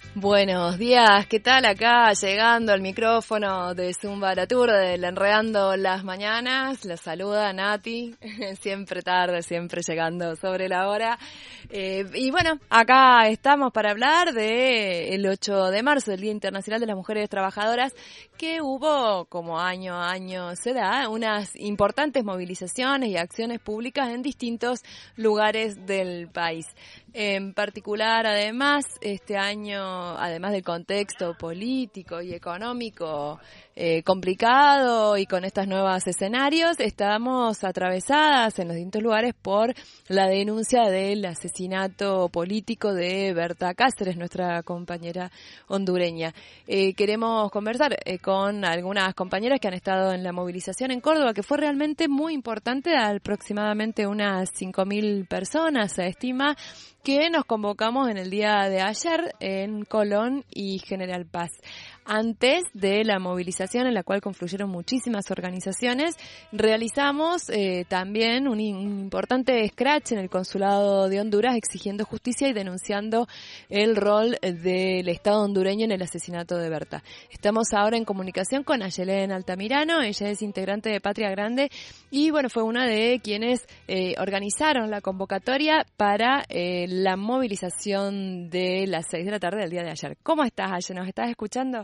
Buenos días, ¿qué tal? Acá llegando al micrófono de Zumba la Tour, del Enredando las Mañanas, la saluda Nati, siempre tarde, siempre llegando sobre la hora. Y bueno, acá estamos para hablar del 8 de marzo, el Día Internacional de las Mujeres Trabajadoras, que hubo, como año a año se da, unas importantes movilizaciones y acciones públicas en distintos lugares del país. En particular, además, este año, además del contexto político y económico complicado y con estos nuevos escenarios, estamos atravesadas en los distintos lugares por la denuncia del asesinato político de Berta Cáceres, nuestra compañera hondureña. Queremos conversar con algunas compañeras que han estado en la movilización en Córdoba, que fue realmente muy importante, aproximadamente unas 5.000 personas, se estima, que nos convocamos en el día de ayer en Colón y General Paz. Antes de la movilización, en la cual confluyeron muchísimas organizaciones, realizamos también un importante scratch en el Consulado de Honduras, exigiendo justicia y denunciando el rol del Estado hondureño en el asesinato de Berta. Estamos ahora en comunicación con Ayelén Altamirano, ella es integrante de Patria Grande y bueno, fue una de quienes organizaron la convocatoria para la movilización de las 6 de la tarde del día de ayer. ¿Cómo estás, Ayelén? ¿Nos estás escuchando?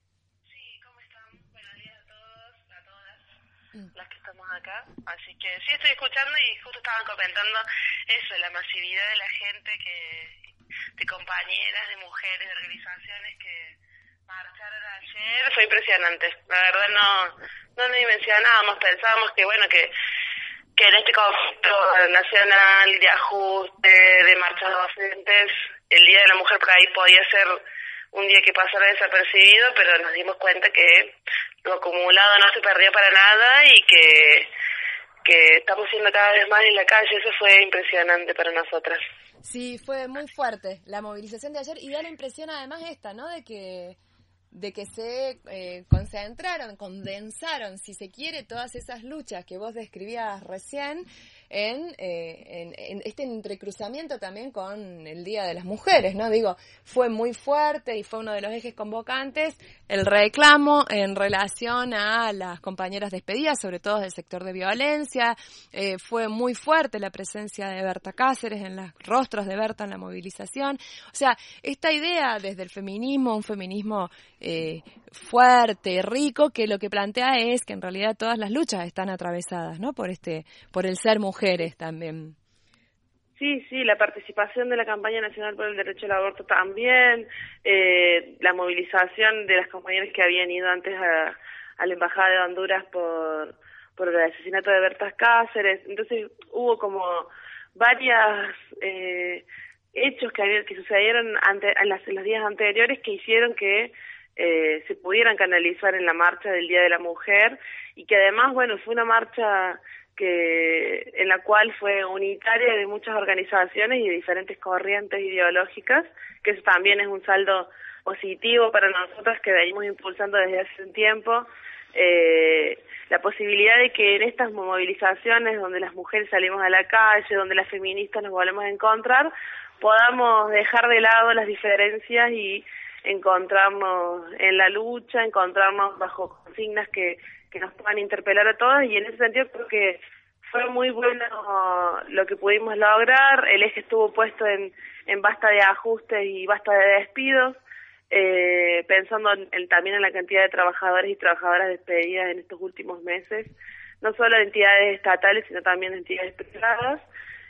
Las que estamos acá, así que sí estoy escuchando y justo estaban comentando eso, la masividad de la gente, de compañeras, de mujeres, de organizaciones que marcharon ayer, fue impresionante. La verdad no nos dimensionábamos, pensábamos que bueno, que en este conflicto nacional de ajuste, de marchas docentes, el Día de la Mujer por ahí podía ser un día que pasara desapercibido, pero nos dimos cuenta que lo acumulado no se perdió para nada y que estamos siendo cada vez más en la calle. Eso fue impresionante para nosotras. Sí, fue muy fuerte la movilización de ayer y da la impresión además esta, ¿no? De que se condensaron, si se quiere, todas esas luchas que vos describías recién en este entrecruzamiento también con el Día de las Mujeres, ¿no? Digo, fue muy fuerte y fue uno de los ejes convocantes el reclamo en relación a las compañeras despedidas, sobre todo del sector de violencia. Fue muy fuerte la presencia de Berta Cáceres en los rostros de Berta en la movilización. O sea, esta idea desde el feminismo, un feminismo fuerte, rico, que lo que plantea es que en realidad todas las luchas están atravesadas, ¿no? Por el ser mujeres también. Sí, la participación de la campaña nacional por el derecho al aborto también, la movilización de las compañeras que habían ido antes a la embajada de Honduras por el asesinato de Berta Cáceres. Entonces hubo como varios hechos que sucedieron en los días anteriores que hicieron que se pudieran canalizar en la marcha del Día de la Mujer y que además, bueno, fue una marcha en la cual fue unitaria de muchas organizaciones y de diferentes corrientes ideológicas, que eso también es un saldo positivo para nosotros que venimos impulsando desde hace un tiempo, la posibilidad de que en estas movilizaciones donde las mujeres salimos a la calle, donde las feministas nos volvemos a encontrar, podamos dejar de lado las diferencias y encontrarnos en la lucha, encontrarnos bajo consignas que nos puedan interpelar a todas, y en ese sentido creo que fue muy bueno lo que pudimos lograr. El eje estuvo puesto en basta de ajustes y basta de despidos, pensando también en la cantidad de trabajadores y trabajadoras despedidas en estos últimos meses, no solo de entidades estatales, sino también de entidades privadas.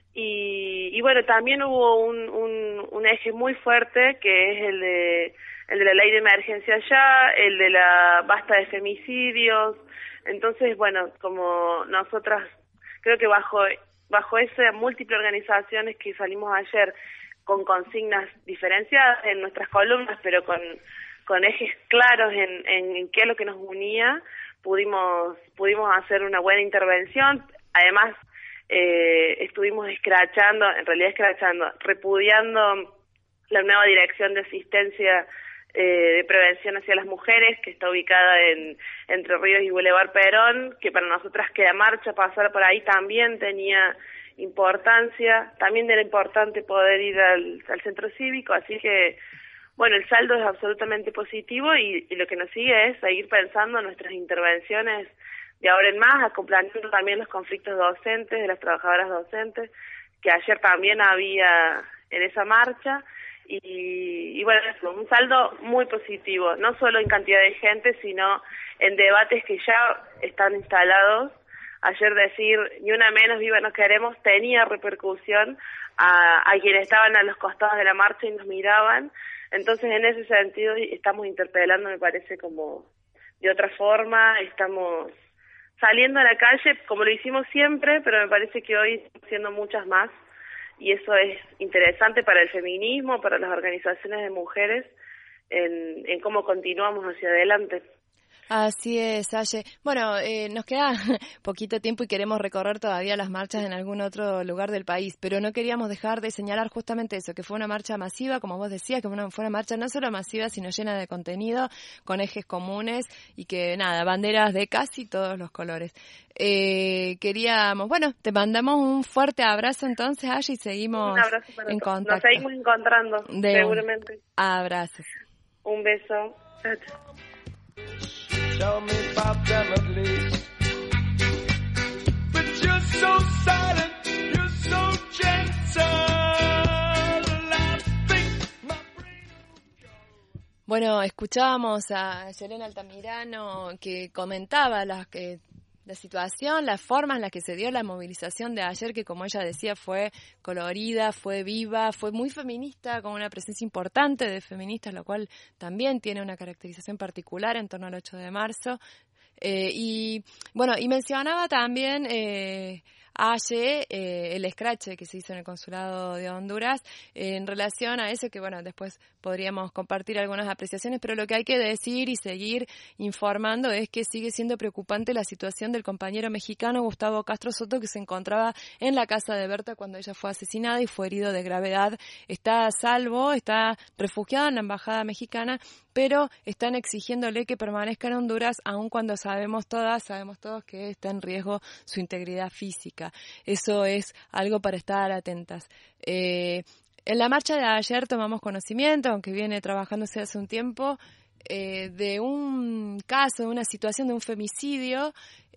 Y bueno, también hubo un eje muy fuerte que es el de la ley de emergencia ya, el de la basta de femicidios. Entonces, bueno, como nosotras, creo que bajo esas múltiples organizaciones que salimos ayer con consignas diferenciadas en nuestras columnas, pero con ejes claros en qué es lo que nos unía, pudimos hacer una buena intervención. Además, estuvimos repudiando la nueva dirección de asistencia de prevención hacia las mujeres, que está ubicada en Entre Ríos y Boulevard Perón, que para nosotras que la marcha pasar por ahí también tenía importancia. También era importante poder ir al centro cívico, así que Bueno, el saldo es absolutamente positivo y lo que nos sigue es seguir pensando en nuestras intervenciones de ahora en más, acompañando también los conflictos docentes, de las trabajadoras docentes, que ayer también había en esa marcha, y bueno, eso, un saldo muy positivo, no solo en cantidad de gente, sino en debates que ya están instalados. Ayer decir, ni una menos, viva no queremos, tenía repercusión a quienes estaban a los costados de la marcha y nos miraban. Entonces, en ese sentido, estamos interpelando, me parece, como de otra forma, estamos saliendo a la calle, como lo hicimos siempre, pero me parece que hoy estamos haciendo muchas más, y eso es interesante para el feminismo, para las organizaciones de mujeres, en cómo continuamos hacia adelante. Así es, Aye. Bueno, nos queda poquito tiempo y queremos recorrer todavía las marchas en algún otro lugar del país, pero no queríamos dejar de señalar justamente eso, que fue una marcha masiva, como vos decías, que fue una marcha no solo masiva, sino llena de contenido, con ejes comunes y que, nada, banderas de casi todos los colores. Te mandamos un fuerte abrazo entonces, Aye, y seguimos en contacto. Nos seguimos encontrando, seguramente. Abrazos. Un beso. Chao, chao. Tell me about them at least. But you're so silent, you're so gentle. I think my brain will go. Bueno, escuchábamos a Yelena Altamirano que comentaba la situación, las formas en las que se dio la movilización de ayer, que como ella decía fue colorida, fue viva, fue muy feminista, con una presencia importante de feministas, lo cual también tiene una caracterización particular en torno al 8 de marzo. Y mencionaba también ayer el escrache que se hizo en el Consulado de Honduras en relación a eso, que después podríamos compartir algunas apreciaciones, pero lo que hay que decir y seguir informando es que sigue siendo preocupante la situación del compañero mexicano Gustavo Castro Soto, que se encontraba en la casa de Berta cuando ella fue asesinada y fue herido de gravedad. Está a salvo, está refugiado en la embajada mexicana, pero están exigiéndole que permanezca en Honduras, aun cuando sabemos todos que está en riesgo su integridad física. Eso es algo para estar atentas. En la marcha de ayer tomamos conocimiento, aunque viene trabajándose hace un tiempo, de un caso, de una situación de un femicidio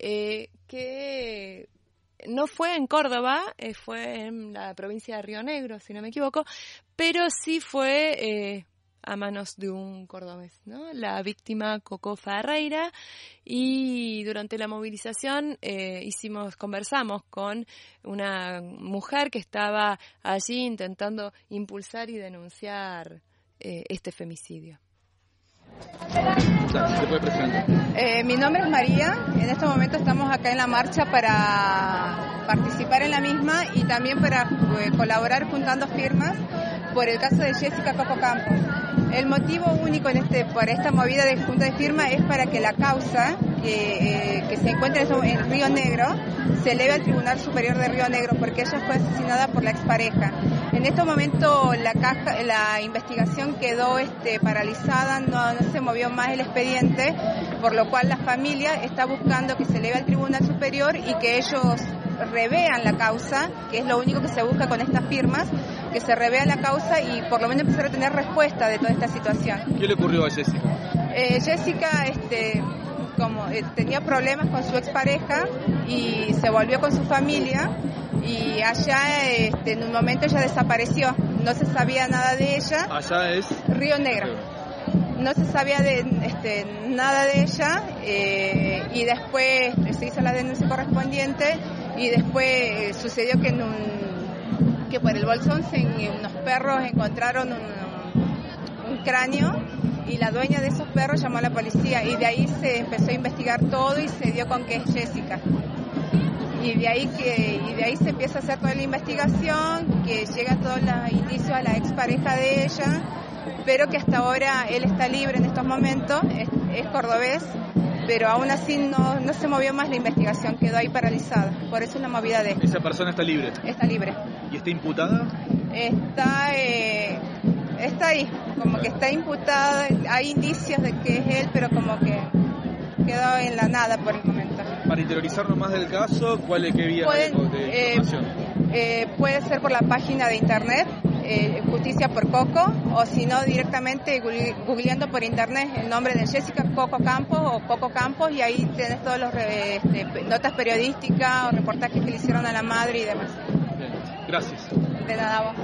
que no fue en Córdoba, fue en la provincia de Río Negro, si no me equivoco, pero sí fue a manos de un cordobés, ¿no? La víctima Coco Ferreira, y durante la movilización conversamos con una mujer que estaba allí intentando impulsar y denunciar este femicidio. ¿Se puede presentar? Mi nombre es María. En este momento estamos acá en la marcha para participar en la misma y también para colaborar juntando firmas por el caso de Jessica Coco Campos. El motivo único por esta movida de junta de firma es para que la causa que se encuentra en Río Negro se eleve al Tribunal Superior de Río Negro, porque ella fue asesinada por la expareja. En este momento la investigación quedó paralizada, no se movió más el expediente, por lo cual la familia está buscando que se eleve al Tribunal Superior y que ellos revean la causa, que es lo único que se busca con estas firmas, que se revea la causa y por lo menos empezar a tener respuesta de toda esta situación. ¿Qué le ocurrió a Jessica? Jessica tenía problemas con su expareja y se volvió con su familia, y allá en un momento ella desapareció, no se sabía nada de ella. Allá es Río Negro. No se sabía nada de ella, y después se hizo la denuncia correspondiente, y después sucedió que por el bolsón unos perros encontraron un cráneo, y la dueña de esos perros llamó a la policía, y de ahí se empezó a investigar todo y se dio con que es Jessica. Y de ahí se empieza a hacer toda la investigación, que llega todos los indicios a la expareja de ella, pero que hasta ahora él está libre en estos momentos, es cordobés, pero aún así no se movió más la investigación, quedó ahí paralizada. Por eso es la movida de esto. ¿Esa persona está libre? Está libre. ¿Y está imputada? Está ahí, como que está imputada, hay indicios de que es él, pero como que quedó en la nada por el momento. Para interiorizarnos más del caso, ¿qué vía de información? Puede ser por la página de internet, Justicia por Coco, o si no directamente googleando por internet el nombre de Jessica Coco Campos o Coco Campos, y ahí tenés todos los notas periodísticas o reportajes que le hicieron a la madre y demás. Bien. Gracias. De nada, vos.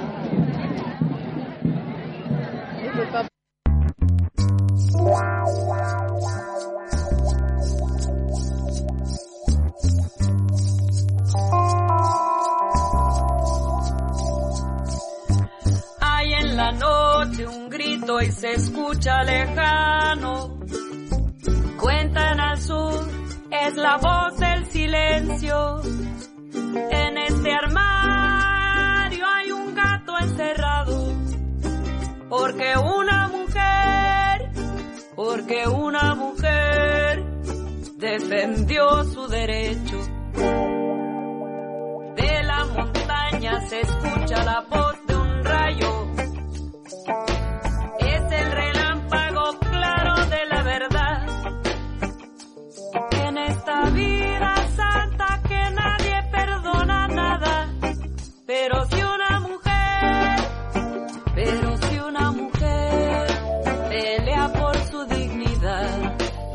Disculpa. Hay en la noche un grito y se escucha lejano. Cuentan al sur, es la voz del silencio. En este armario hay un gato encerrado. Porque una mujer defendió su derecho. De la montaña se escucha la voz de un rayo. Es el relámpago claro de la verdad. En esta vida santa que nadie perdona nada. Pero si una mujer pelea por su dignidad.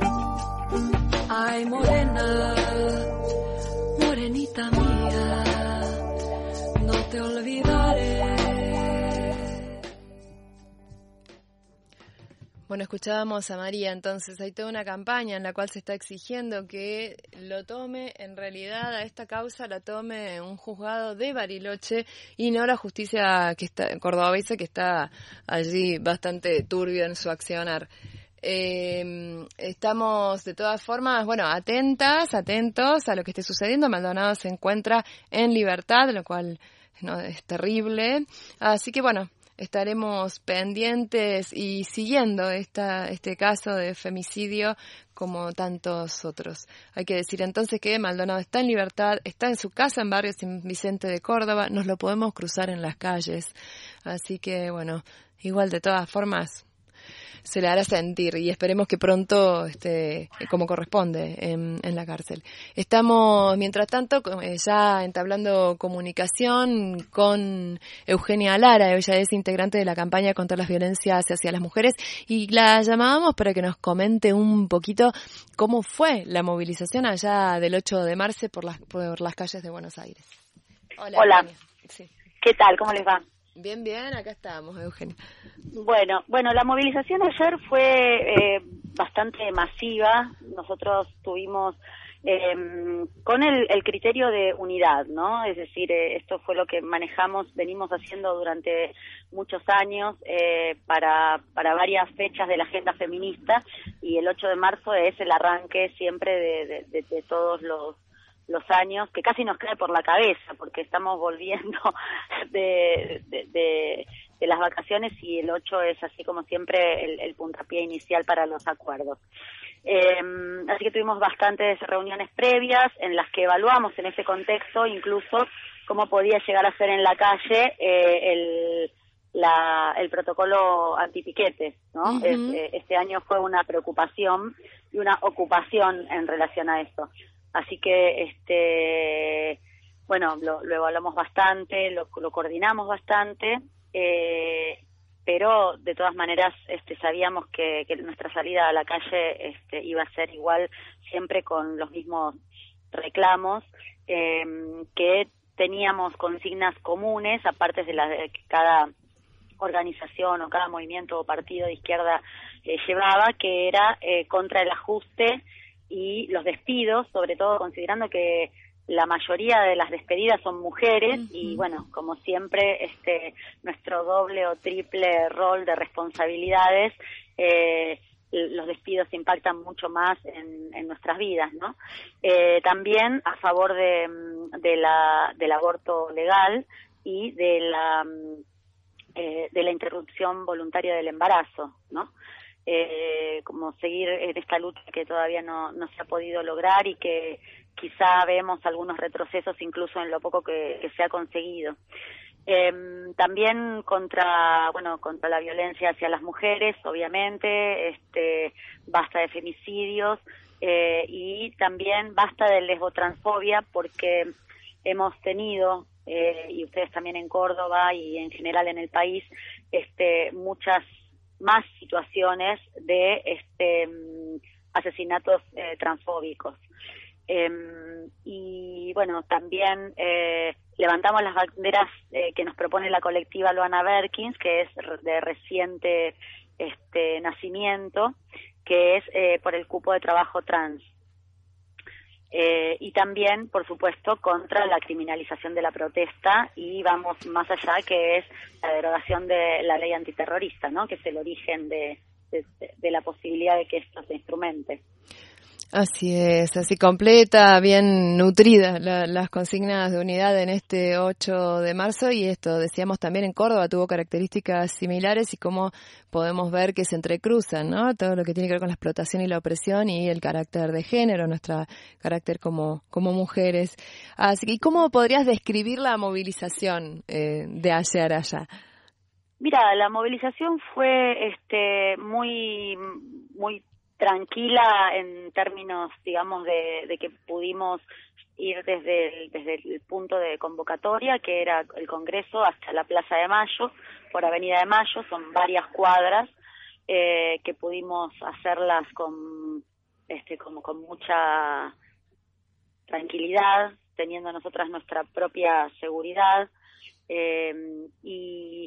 Ay, morena, morenita mía, no te olvidaré. Bueno, escuchábamos a María, entonces hay toda una campaña en la cual se está exigiendo que lo tome, en realidad a esta causa la tome un juzgado de Bariloche y no la justicia que está cordobesa, que está allí bastante turbio en su accionar. Estamos de todas formas, bueno, atentos a lo que esté sucediendo. Maldonado se encuentra en libertad, lo cual no es terrible. Así que bueno, estaremos pendientes y siguiendo este caso de femicidio como tantos otros. Hay que decir entonces que Maldonado está en libertad, está en su casa en Barrio San Vicente de Córdoba, nos lo podemos cruzar en las calles. Así que bueno, igual de todas formas se le hará sentir y esperemos que pronto esté como corresponde en la cárcel. Estamos, mientras tanto, ya entablando comunicación con Eugenia Lara. Ella es integrante de la campaña contra las violencias hacia las mujeres y la llamábamos para que nos comente un poquito cómo fue la movilización allá del 8 de marzo por las calles de Buenos Aires. Hola. Sí. ¿Qué tal? ¿Cómo les va? Bien, acá estamos, Eugenia. Bueno, la movilización ayer fue bastante masiva. Nosotros tuvimos con el criterio de unidad, ¿no? Es decir, esto fue lo que venimos haciendo durante muchos años para varias fechas de la agenda feminista, y el 8 de marzo es el arranque siempre de todos los años, que casi nos cae por la cabeza porque estamos volviendo de las vacaciones, y el 8 es así como siempre el puntapié inicial para los acuerdos. Así que tuvimos bastantes reuniones previas en las que evaluamos en ese contexto incluso cómo podía llegar a ser en la calle el protocolo antipiquetes, ¿no? Uh-huh. Este año fue una preocupación y una ocupación en relación a eso. Así que, lo evaluamos bastante, lo coordinamos bastante, pero de todas maneras sabíamos que nuestra salida a la calle iba a ser igual, siempre con los mismos reclamos, que teníamos consignas comunes, aparte de que cada organización o cada movimiento o partido de izquierda llevaba, que era contra el ajuste y los despidos, sobre todo considerando que la mayoría de las despedidas son mujeres. Uh-huh. Y bueno, como siempre, nuestro doble o triple rol de responsabilidades, los despidos impactan mucho más en nuestras vidas, ¿no? También a favor del aborto legal y de la interrupción voluntaria del embarazo, ¿no? Como seguir en esta lucha que todavía no se ha podido lograr y que quizá vemos algunos retrocesos incluso en lo poco que se ha conseguido. También contra la violencia hacia las mujeres, obviamente, basta de femicidios, y también basta de lesbotransfobia, porque hemos tenido y ustedes también en Córdoba y en general en el país, muchas más situaciones de asesinatos transfóbicos. Y bueno, también levantamos las banderas que nos propone la colectiva Luana Berkins, que es de reciente nacimiento, que es por el cupo de trabajo trans. Y también, por supuesto, contra la criminalización de la protesta, y vamos más allá, que es la derogación de la ley antiterrorista, ¿no? Que es el origen de la posibilidad de que esto se instrumente. Así es, así completa, bien nutrida las consignas de unidad en este 8 de marzo, y esto, decíamos, también en Córdoba tuvo características similares, y cómo podemos ver que se entrecruzan, ¿no? Todo lo que tiene que ver con la explotación y la opresión y el carácter de género, nuestro carácter como mujeres. Así que, ¿cómo podrías describir la movilización de ayer allá? Mira, la movilización fue muy tranquila en términos, digamos, de que pudimos ir desde el punto de convocatoria, que era el Congreso, hasta la Plaza de Mayo, por Avenida de Mayo. Son varias cuadras que pudimos hacerlas con mucha tranquilidad, teniendo nosotras nuestra propia seguridad, y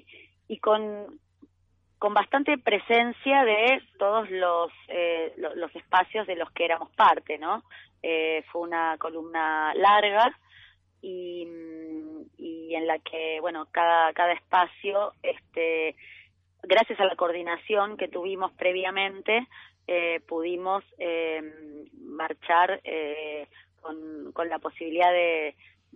con bastante presencia de todos los espacios de los que éramos parte, ¿no? Fue una columna larga y en la que, bueno, cada espacio, gracias a la coordinación que tuvimos previamente, pudimos marchar con la posibilidad de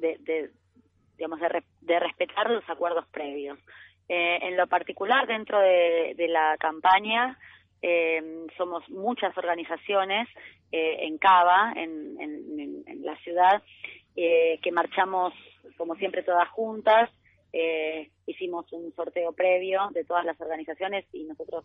respetar los acuerdos previos. En lo particular, dentro de la campaña, somos muchas organizaciones en Cava, en la ciudad, que marchamos, como siempre, todas juntas. Hicimos un sorteo previo de todas las organizaciones, y nosotras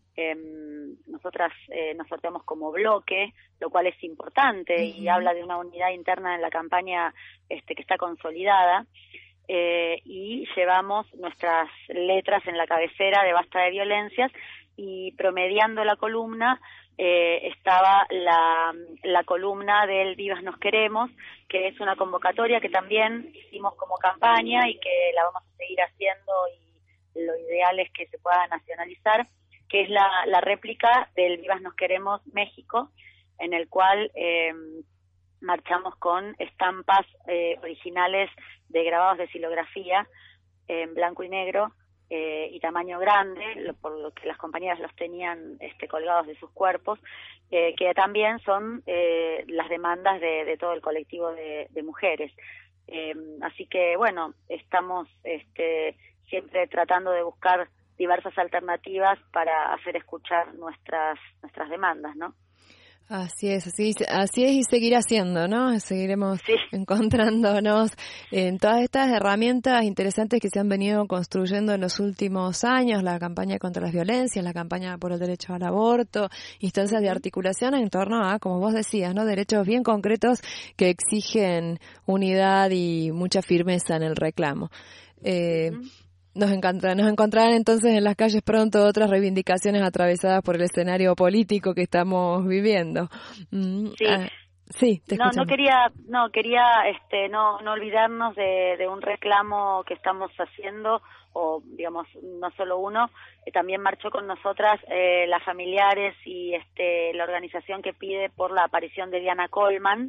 nos sorteamos como bloque, lo cual es importante y habla de una unidad interna en la campaña que está consolidada. Y llevamos nuestras letras en la cabecera de Basta de Violencias, y promediando la columna estaba la columna del Vivas Nos Queremos, que es una convocatoria que también hicimos como campaña y que la vamos a seguir haciendo, y lo ideal es que se pueda nacionalizar, que es la réplica del Vivas Nos Queremos México, en el cual marchamos con estampas originales de grabados de xilografía en blanco y negro y tamaño grande, por lo que las compañeras los tenían colgados de sus cuerpos, que también son las demandas de todo el colectivo de mujeres. Así que, bueno, estamos siempre tratando de buscar diversas alternativas para hacer escuchar nuestras demandas, ¿no? Así es, y seguirá siendo, ¿no? Seguiremos encontrándonos en todas estas herramientas interesantes que se han venido construyendo en los últimos años, la campaña contra las violencias, la campaña por el derecho al aborto, instancias de articulación en torno a, como vos decías, ¿no? Derechos bien concretos que exigen unidad y mucha firmeza en el reclamo. Nos encontrarán entonces en las calles pronto otras reivindicaciones atravesadas por el escenario político que estamos viviendo. Sí, te escuchamos. Quería no olvidarnos de un reclamo que estamos haciendo, o digamos no solo uno. También marchó con nosotras las familiares y la organización que pide por la aparición de Diana Coleman.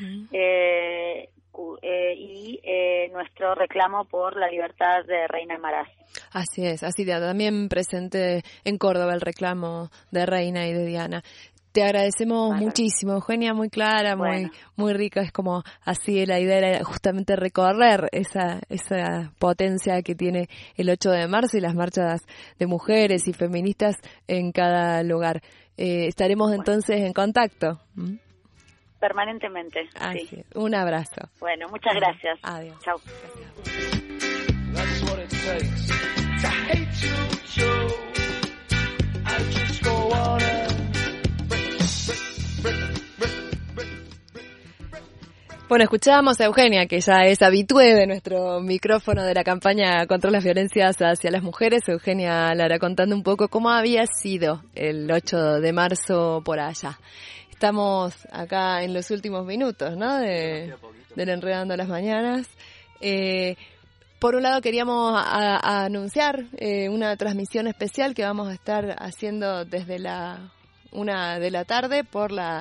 Y nuestro reclamo por la libertad de Reina Maraz. Así es, también presente en Córdoba el reclamo de Reina y de Diana. Te agradecemos muchísimo, Eugenia, muy clara, muy rica. Es como así, la idea era justamente recorrer esa potencia que tiene el 8 de marzo y las marchas de mujeres y feministas en cada lugar. Estaremos entonces en contacto. Permanentemente. Así es. Un abrazo. Bueno, muchas gracias. Adiós. Chao. That's what it takes to hate you. I just wanna Bueno, escuchábamos a Eugenia, que ya es habitué de nuestro micrófono de la campaña contra las violencias hacia las mujeres. Eugenia Lara contando un poco cómo había sido el 8 de marzo por allá. Estamos acá en los últimos minutos, ¿no? Del Enredando las Mañanas. Por un lado queríamos anunciar una transmisión especial que vamos a estar haciendo desde la 1 de la tarde por la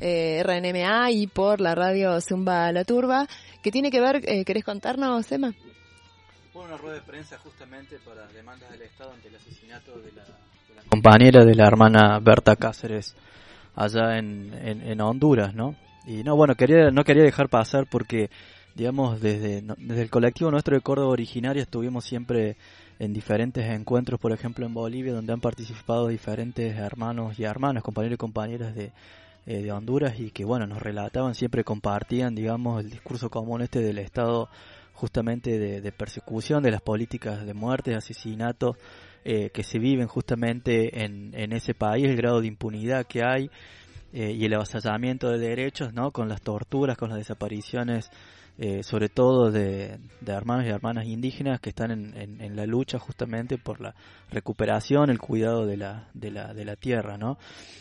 RNMA y por la radio Zumba La Turba, que tiene que ver, ¿querés contarnos, Emma? Bueno, una rueda de prensa justamente para demandas del Estado ante el asesinato de la compañera de la hermana Berta Cáceres allá en Honduras, ¿no? Y no quería dejar pasar porque, digamos, desde el colectivo nuestro de Córdoba Originaria estuvimos siempre en diferentes encuentros, por ejemplo en Bolivia, donde han participado diferentes hermanos y hermanas, compañeros y compañeras de Honduras, y que bueno, nos relataban, siempre compartían, digamos, el discurso común del Estado, justamente de persecución, de las políticas de muerte, de asesinatos que se viven justamente en ese país, el grado de impunidad que hay y el avasallamiento de derechos, ¿no? Con las torturas, con las desapariciones, sobre todo de hermanos y hermanas indígenas que están en la lucha justamente por la recuperación, el cuidado de la tierra, ¿no?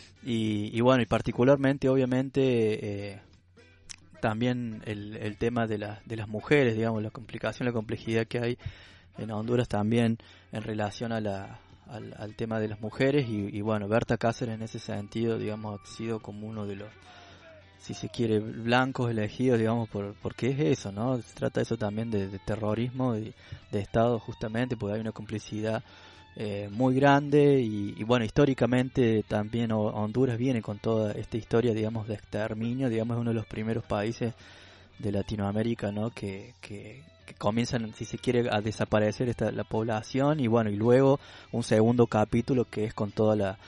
Y bueno, y particularmente, obviamente, también el tema de las mujeres, digamos, la complicación, la complejidad que hay en Honduras también en relación al tema de las mujeres, y bueno, Berta Cáceres en ese sentido, digamos, ha sido como uno de los, si se quiere, blancos elegidos, digamos, porque es eso, ¿no? Se trata eso también de terrorismo, de Estado, justamente, porque hay una complicidad muy grande, y bueno, históricamente también Honduras viene con toda esta historia, digamos, de exterminio, digamos, es uno de los primeros países de Latinoamérica, ¿no? Que comienzan, si se quiere, a desaparecer la población, y bueno, y luego un segundo capítulo que es con toda la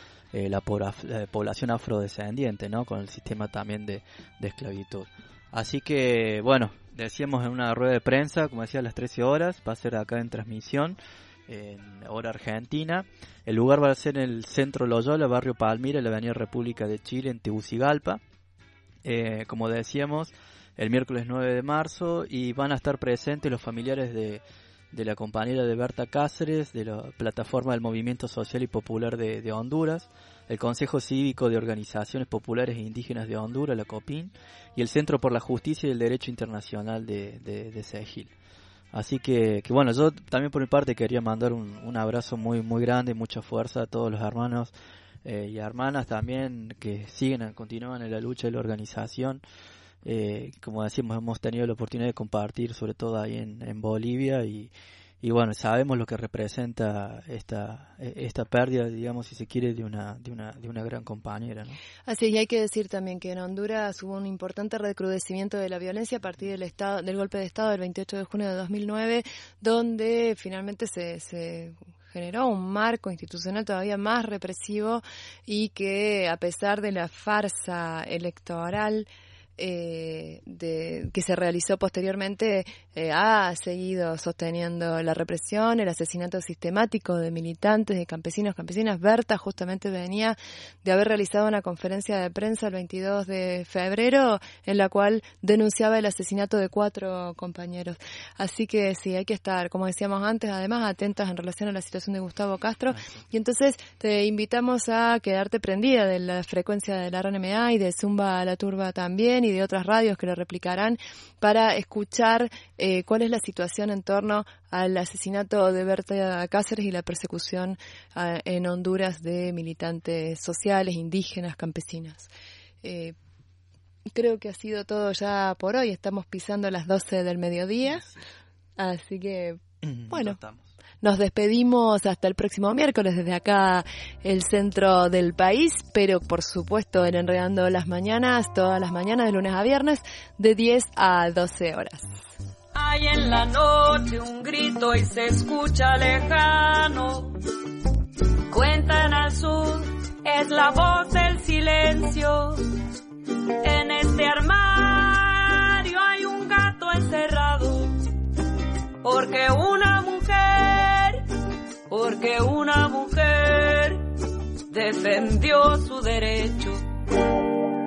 población afrodescendiente, ¿no? Con el sistema también de esclavitud. Así que, bueno, decíamos en una rueda de prensa, como decía, a las 13 horas, va a ser acá en transmisión, en hora argentina. El lugar va a ser en el Centro Loyola, barrio Palmira, en la avenida República de Chile, en Tegucigalpa. Como decíamos, el miércoles 9 de marzo, y van a estar presentes los familiares de la compañera de Berta Cáceres, de la plataforma del Movimiento Social y Popular de Honduras, el Consejo Cívico de Organizaciones Populares e Indígenas de Honduras, la COPIN, y el Centro por la Justicia y el Derecho Internacional de Segil. Así que bueno, yo también por mi parte quería mandar un abrazo muy muy grande, mucha fuerza a todos los hermanos y hermanas también que continúan en la lucha de la organización. Como decimos, hemos tenido la oportunidad de compartir, sobre todo ahí en Bolivia, y bueno, sabemos lo que representa esta pérdida, digamos, si se quiere, de una gran compañera, ¿no? Así es, y hay que decir también que en Honduras hubo un importante recrudecimiento de la violencia a partir del golpe de Estado del 28 de junio de 2009, donde finalmente se generó un marco institucional todavía más represivo, y que a pesar de la farsa electoral que se realizó posteriormente, ha seguido sosteniendo la represión, el asesinato sistemático de militantes, de campesinas. Berta justamente venía de haber realizado una conferencia de prensa el 22 de febrero en la cual denunciaba el asesinato de 4 compañeros. Así que sí, hay que estar, como decíamos antes, además atentas en relación a la situación de Gustavo Castro. Y entonces te invitamos a quedarte prendida de la frecuencia de la RNMA y de Zumba La Turba también, y de otras radios que lo replicarán, para escuchar cuál es la situación en torno al asesinato de Berta Cáceres y la persecución en Honduras de militantes sociales, indígenas, campesinas. Creo que ha sido todo ya por hoy. Estamos pisando las 12 del mediodía, así que bueno, nos despedimos hasta el próximo miércoles desde acá, el centro del país, pero por supuesto en Enredando las Mañanas, todas las mañanas de lunes a viernes, de 10 a 12 horas. Hay en la noche un grito y se escucha lejano. Cuentan al sur, es la voz del silencio. En este armario hay un gato encerrado, porque una mujer defendió su derecho.